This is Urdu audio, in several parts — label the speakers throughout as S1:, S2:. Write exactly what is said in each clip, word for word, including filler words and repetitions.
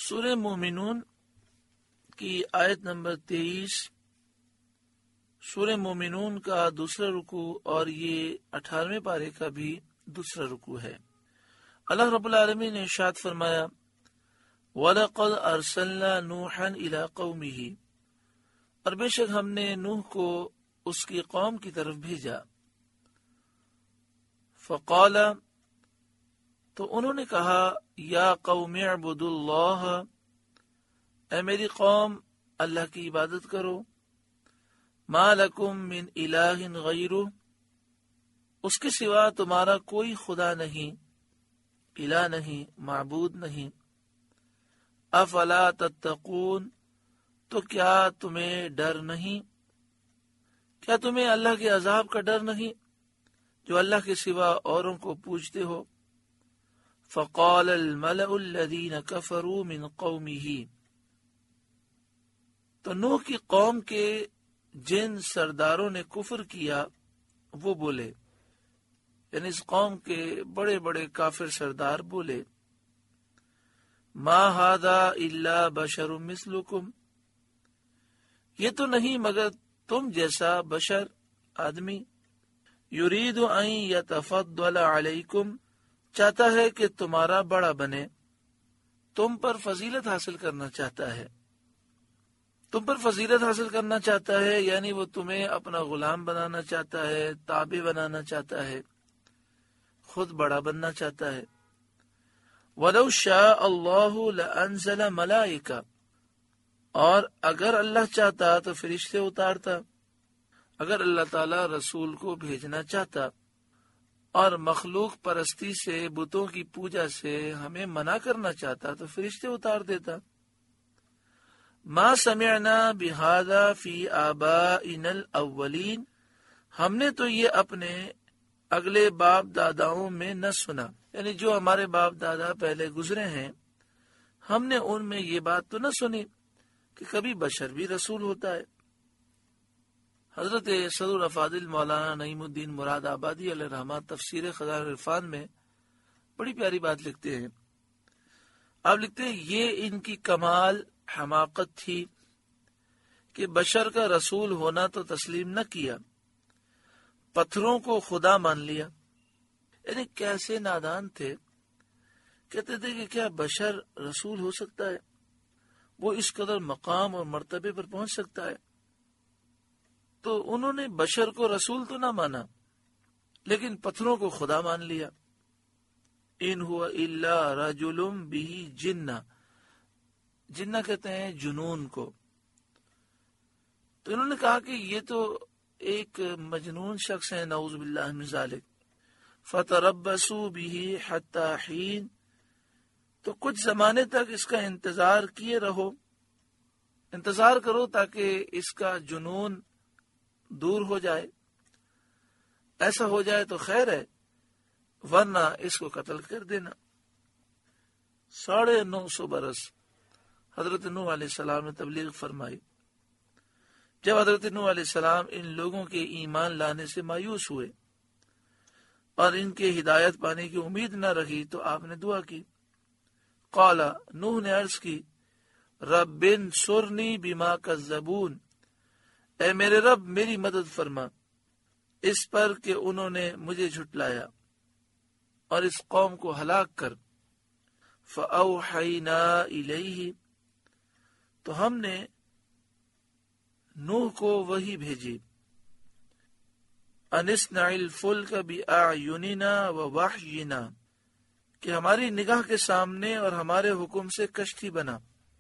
S1: سورہ مومنون کی آیت نمبر تیئیس، سورہ مومنون کا دوسرا رکوع اور یہ اٹھارہویں پارے کا بھی دوسرا رکوع ہے۔ اللہ رب العالمین نے ارشاد فرمایا وَلَقَدْ أَرْسَلْنَا نُوحًا إِلَىٰ قَوْمِهِ، اور بے شک ہم نے نوح کو اس کی قوم کی طرف بھیجا۔ فقال، تو انہوں نے کہا یا قوم اعبدوا اللہ، اے میری قوم اللہ کی عبادت کرو، ما لکم من الہ غیرہ، اس کے سوا تمہارا کوئی خدا نہیں، الہ نہیں، معبود نہیں۔ افلا تتقون، تو کیا تمہیں ڈر نہیں، کیا تمہیں اللہ کے عذاب کا ڈر نہیں جو اللہ کے سوا اوروں کو پوجتے ہو۔ فقال الملأ الذین کفروا من قومہ، تو نوح کی قوم کے جن سرداروں نے کفر کیا وہ بولے، یعنی اس قوم کے بڑے بڑے کافر سردار بولے، ما ھذا الا بشر مثلکم، یہ تو نہیں مگر تم جیسا بشر آدمی، یرید ان یتفضل علیکم، چاہتا ہے کہ تمہارا بڑا بنے، تم پر فضیلت حاصل کرنا چاہتا ہے، تم پر فضیلت حاصل کرنا چاہتا ہے، یعنی وہ تمہیں اپنا غلام بنانا چاہتا ہے، تابع بنانا چاہتا ہے، خود بڑا بننا چاہتا ہے۔ وَلَوْ شَاءَ اللَّهُ لَأَنزَلَ مَلَائِكَةً، اور اگر اللہ چاہتا تو فرشتے اتارتا، اگر اللہ تعالی رسول کو بھیجنا چاہتا اور مخلوق پرستی سے، بتوں کی پوجا سے ہمیں منع کرنا چاہتا تو فرشتے اتار دیتا۔ ما سمعنا بہذا فی آبائنا الاولین، ہم نے تو یہ اپنے اگلے باپ داداؤں میں نہ سنا، یعنی جو ہمارے باپ دادا پہلے گزرے ہیں ہم نے ان میں یہ بات تو نہ سنی کہ کبھی بشر بھی رسول ہوتا ہے۔ حضرت صدر افاضل مولانا نعیم الدین مراد آبادی علیہ رحمہ تفسیر خزائن عرفان میں بڑی پیاری بات لکھتے ہیں۔ آپ لکھتے ہیں یہ ان کی کمال حماقت تھی کہ بشر کا رسول ہونا تو تسلیم نہ کیا، پتھروں کو خدا مان لیا، یعنی کیسے نادان تھے، کہتے تھے کہ کیا بشر رسول ہو سکتا ہے، وہ اس قدر مقام اور مرتبے پر پہنچ سکتا ہے۔ تو انہوں نے بشر کو رسول تو نہ مانا لیکن پتھروں کو خدا مان لیا۔ ان ہوا الا رجل بہ جنہ، جنہ کہتے ہیں جنون کو، تو انہوں نے کہا کہ یہ تو ایک مجنون شخص ہے، نعوذ باللہ من ذالک۔ فتربصوا بہ حتی حین، تو کچھ زمانے تک اس کا انتظار کیے رہو، انتظار کرو تاکہ اس کا جنون دور ہو جائے، ایسا ہو جائے تو خیر ہے، ورنہ اس کو قتل کر دینا۔ ساڑھے نو سو برس حضرت نوح علیہ السلام نے تبلیغ فرمائی۔ جب حضرت نوح علیہ السلام ان لوگوں کے ایمان لانے سے مایوس ہوئے اور ان کے ہدایت پانے کی امید نہ رہی تو آپ نے دعا کی۔ قال، نوح نے عرض کی، رب انصرنی بما کذبون، اے میرے رب میری مدد فرما اس پر کہ انہوں نے مجھے جھٹلایا، اور اس قوم کو ہلاک کر۔ فأوحینا الیہ، تو ہم نے نوح کو وحی بھیجی، ان اصنع الفلک بأعیننا ووحینا، کہ ہماری نگاہ کے سامنے اور ہمارے حکم سے کشتی بنا۔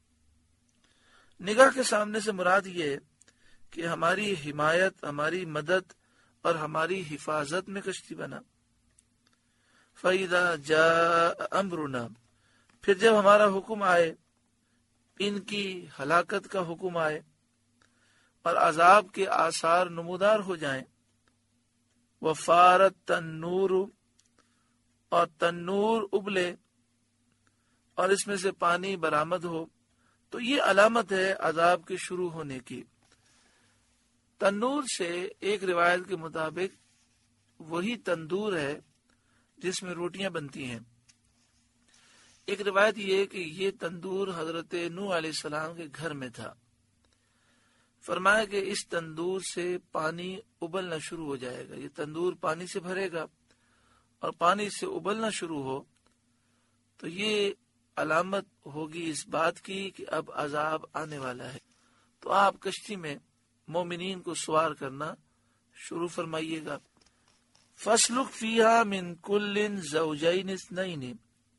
S1: نگاہ کے سامنے سے مراد یہ ہے کہ ہماری حمایت، ہماری مدد اور ہماری حفاظت میں کشتی بنا۔ فَإِذَا جَاءَ أَمْرُنَا، پھر جب ہمارا حکم آئے، ان کی ہلاکت کا حکم آئے اور عذاب کے آثار نمودار ہو جائیں، وَفَارَتْ تَنُّورُ، اور تنور ابلے اور اس میں سے پانی برآمد ہو، تو یہ علامت ہے عذاب کے شروع ہونے کی۔ تنور سے ایک روایت کے مطابق وہی تندور ہے جس میں روٹیاں بنتی ہیں۔ ایک روایت یہ ہے کہ یہ تندور حضرت نوح علیہ السلام کے گھر میں تھا. فرمایا کہ اس تندور سے پانی ابلنا شروع ہو جائے گا. یہ تندور پانی سے بھرے گا اور پانی سے ابلنا شروع ہو تو یہ علامت ہوگی اس بات کی کہ اب عذاب آنے والا ہے. تو آپ کشتی میں مومنین کو سوار کرنا شروع فرمائیے گا. فَاسْلُكْ فِيهَا مِنْ كُلٍّ زَوْجَيْنِ اثْنَيْنِ،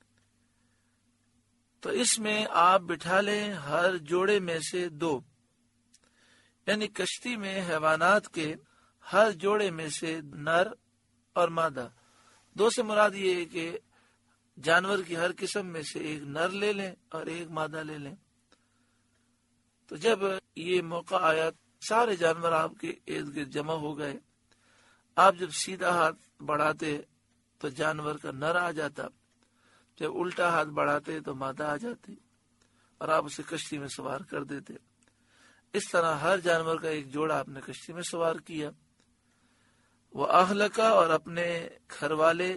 S1: تو اس میں آپ بٹھا لیں ہر جوڑے میں سے دو، یعنی کشتی میں حیوانات کے ہر جوڑے میں سے نر اور مادہ. دو سے مراد یہ ہے کہ جانور کی ہر قسم میں سے ایک نر لے لیں اور ایک مادہ لے لیں. تو جب یہ موقع آیا سارے جانور آپ کے ارد گرد جمع ہو گئے. آپ جب سیدھا ہاتھ بڑھاتے تو جانور کا نر آ جاتا، جب الٹا ہاتھ بڑھاتے تو مادہ آ جاتی اور آپ اسے کشتی میں سوار کر دیتے. اس طرح ہر جانور کا ایک جوڑا آپ نے کشتی میں سوار کیا. وہ اہلکا، اور اپنے گھر والے،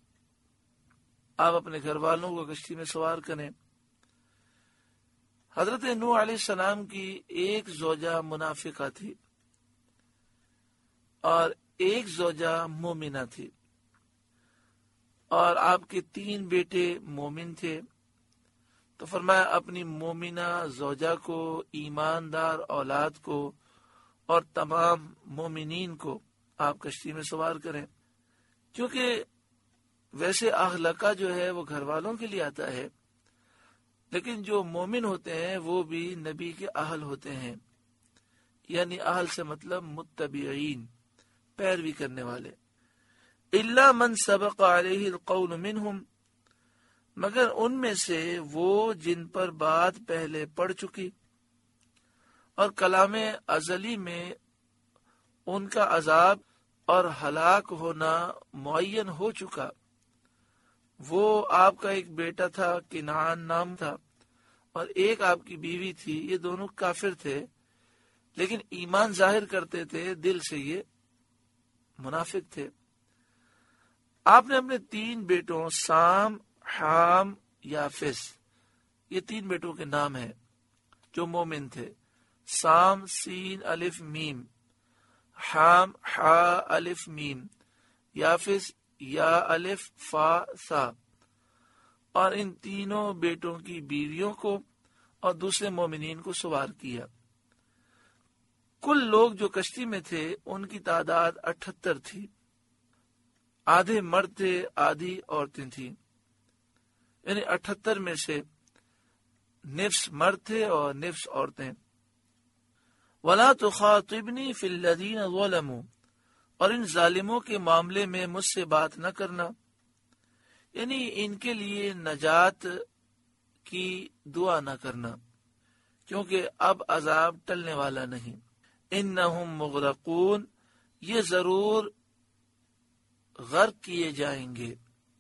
S1: آپ اپنے گھر والوں کو کشتی میں سوار کریں. حضرت نوح علیہ السلام کی ایک زوجہ منافقہ تھی اور ایک زوجہ مومنہ تھی، اور آپ کے تین بیٹے مومن تھے. تو فرمایا اپنی مومنہ زوجہ کو، ایماندار اولاد کو اور تمام مومنین کو آپ کشتی میں سوار کریں. کیونکہ ویسے اہلکہ جو ہے وہ گھر والوں کے لیے آتا ہے، لیکن جو مومن ہوتے ہیں وہ بھی نبی کے اہل ہوتے ہیں. یعنی اہل سے مطلب متبعین، پیروی کرنے والے. الا من سبق علیہ القول منہم، مگر ان میں سے وہ جن پر بات پہلے پڑ چکی اور کلام ازلی میں ان کا عذاب اور ہلاک ہونا معین ہو چکا. وہ آپ کا ایک بیٹا تھا، کنعان نام تھا، اور ایک آپ کی بیوی تھی. یہ دونوں کافر تھے لیکن ایمان ظاہر کرتے تھے، دل سے یہ منافق تھے. آپ نے اپنے تین بیٹوں سام، حام، یافس، یہ تین بیٹوں کے نام ہیں جو مومن تھے. سام سین الف میم، حام حا الف میم، یافس یا الف فا سا. اور ان تینوں بیٹوں کی بیویوں کو اور دوسرے مومنین کو سوار کیا. کل لوگ جو کشتی میں تھے ان کی تعداد اٹھتر تھی. آدھے مرد تھے، آدھی عورتیں تھیں. یعنی اٹھتر میں سے نفس مرد تھے اور نفس عورتیں. وَلَا تُخَاطِبْنِي فِي الَّذِينَ ظَلَمُوا، اور ان ظالموں کے معاملے میں مجھ سے بات نہ کرنا. یعنی ان کے لیے نجات کی دعا نہ کرنا، کیونکہ اب عذاب ٹلنے والا نہیں. انہم مغرقون، یہ ضرور غرق کیے جائیں گے.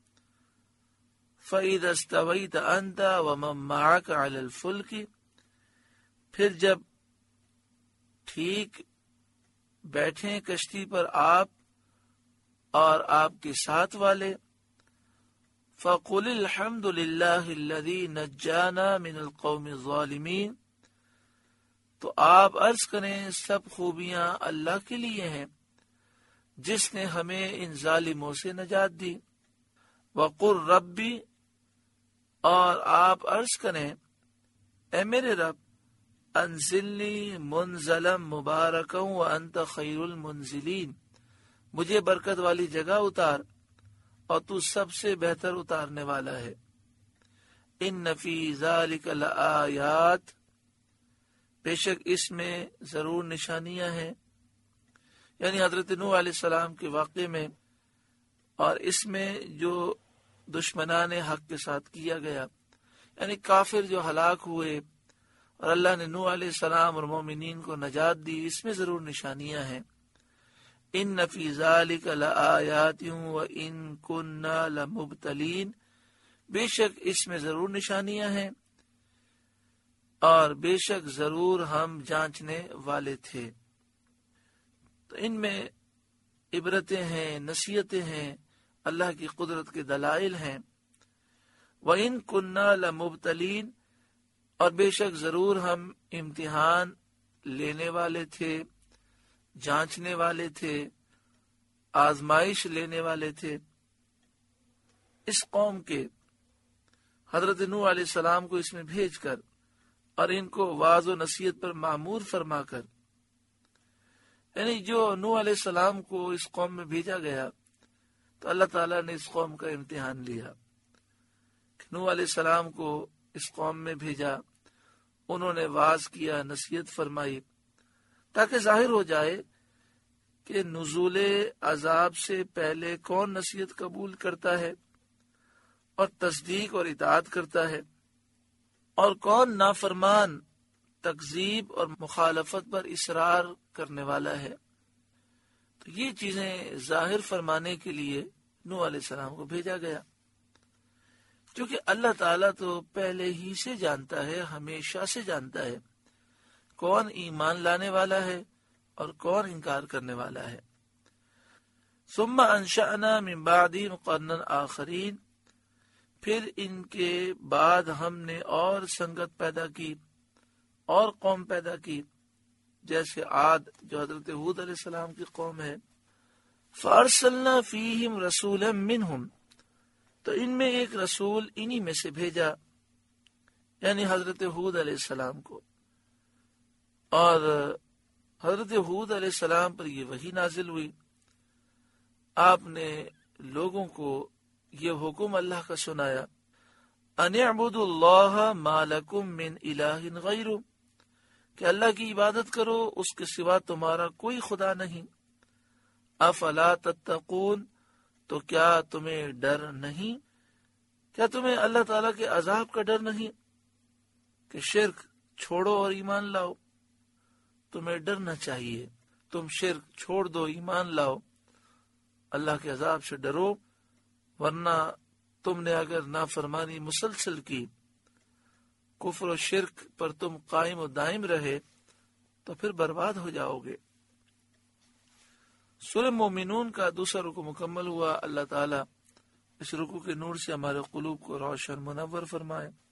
S1: فَإِذَا اسْتَوَيْتَ أَنْتَ وَمَن مَّعَكَ عَلَى الْفُلْكِ، پھر جب ٹھیک بیٹھیں کشتی پر آپ اور آپ کے ساتھ والے. فَقُلِ الْحَمْدُ لِلَّهِ الَّذِي نَجَّانَا مِنَ الْقَوْمِ الظَّالِمِينَ، تو آپ عرض کریں سب خوبیاں اللہ کے لیے ہیں جس نے ہمیں ان ظالموں سے نجات دی. وَقُلْ رَبِّ، اور آپ عرض کریں اے میرے رب، انزلنی منزلا مبارکا وانت خیر المنزلین، مجھے برکت والی جگہ اتار اور تو سب سے بہتر اتارنے والا ہے. ان فی ذلک لآیات، بے شک اس میں ضرور نشانیاں ہیں. یعنی حضرت نوح علیہ السلام کے واقعے میں اور اس میں جو دشمنان حق کے ساتھ کیا گیا، یعنی کافر جو ہلاک ہوئے اور اللہ نے نوح علیہ السلام اور مومنین کو نجات دی، اس میں ضرور نشانیاں ہیں. ان فی ذلک لآیات وان کنا لمبتلین، بے شک اس میں ضرور نشانیاں ہیں اور بے شک ضرور ہم جانچنے والے تھے. تو ان میں عبرتیں ہیں، نصیحتیں ہیں، اللہ کی قدرت کے دلائل ہیں. وَإِن كُنَّا لَمُبْتَلِينَ، اور بے شک ضرور ہم امتحان لینے والے تھے، جانچنے والے تھے، آزمائش لینے والے تھے۔ اس قوم کے حضرت نوح علیہ السلام کو اس میں بھیج کر اور ان کو واعظ و نصیحت پر معمور فرما کر، یعنی جو نوح علیہ السلام کو اس قوم میں بھیجا گیا تو اللہ تعالیٰ نے اس قوم کا امتحان لیا۔ نوح علیہ السلام کو اس قوم میں بھیجا، انہوں نے واعظ کیا، نصیحت فرمائی، تاکہ ظاہر ہو جائے کہ نزول عذاب سے پہلے کون نصیحت قبول کرتا ہے اور تصدیق اور اطاعت کرتا ہے، اور کون نافرمان، تکذیب اور مخالفت پر اصرار کرنے والا ہے۔ تو یہ چیزیں ظاہر فرمانے کے لیے نوح علیہ السلام کو بھیجا گیا، کیونکہ اللہ تعالیٰ تو پہلے ہی سے جانتا ہے، ہمیشہ سے جانتا ہے کون ایمان لانے والا ہے اور کون انکار کرنے والا ہے۔ ثم انشأنا من بعدهم قرنا آخرین، پھر ان کے بعد ہم نے اور سنگت پیدا کی، اور قوم پیدا کی، جیسے عاد جو حضرت ہود علیہ السلام کی قوم ہے۔ فارسلنا فیہم رسولا منہم، تو ان میں ایک رسول انہی میں سے بھیجا، یعنی حضرت ہود علیہ السلام کو، اور حضرت ہود علیہ السلام پر یہ وحی نازل ہوئی۔ آپ نے لوگوں کو یہ حکم اللہ کا سنایا، ان اعبدوا اللہ ما لکم من الہ غیرہ، کہ اللہ کی عبادت کرو، اس کے سوا تمہارا کوئی خدا نہیں۔ افلا تتقون، تو کیا تمہیں ڈر نہیں، کیا تمہیں اللہ تعالیٰ کے عذاب کا ڈر نہیں کہ شرک چھوڑو اور ایمان لاؤ؟ تمہیں ڈرنا چاہیے، تم شرک چھوڑ دو، ایمان لاؤ، اللہ کے عذاب سے ڈرو، ورنہ تم نے اگر نافرمانی مسلسل کی، کفر و شرک پر تم قائم و دائم رہے تو پھر برباد ہو جاؤ گے۔ سورہ مومنون کا دوسرا رکوع مکمل ہوا۔ اللہ تعالیٰ اس رکوع کے نور سے ہمارے قلوب کو روشن منور فرمائے۔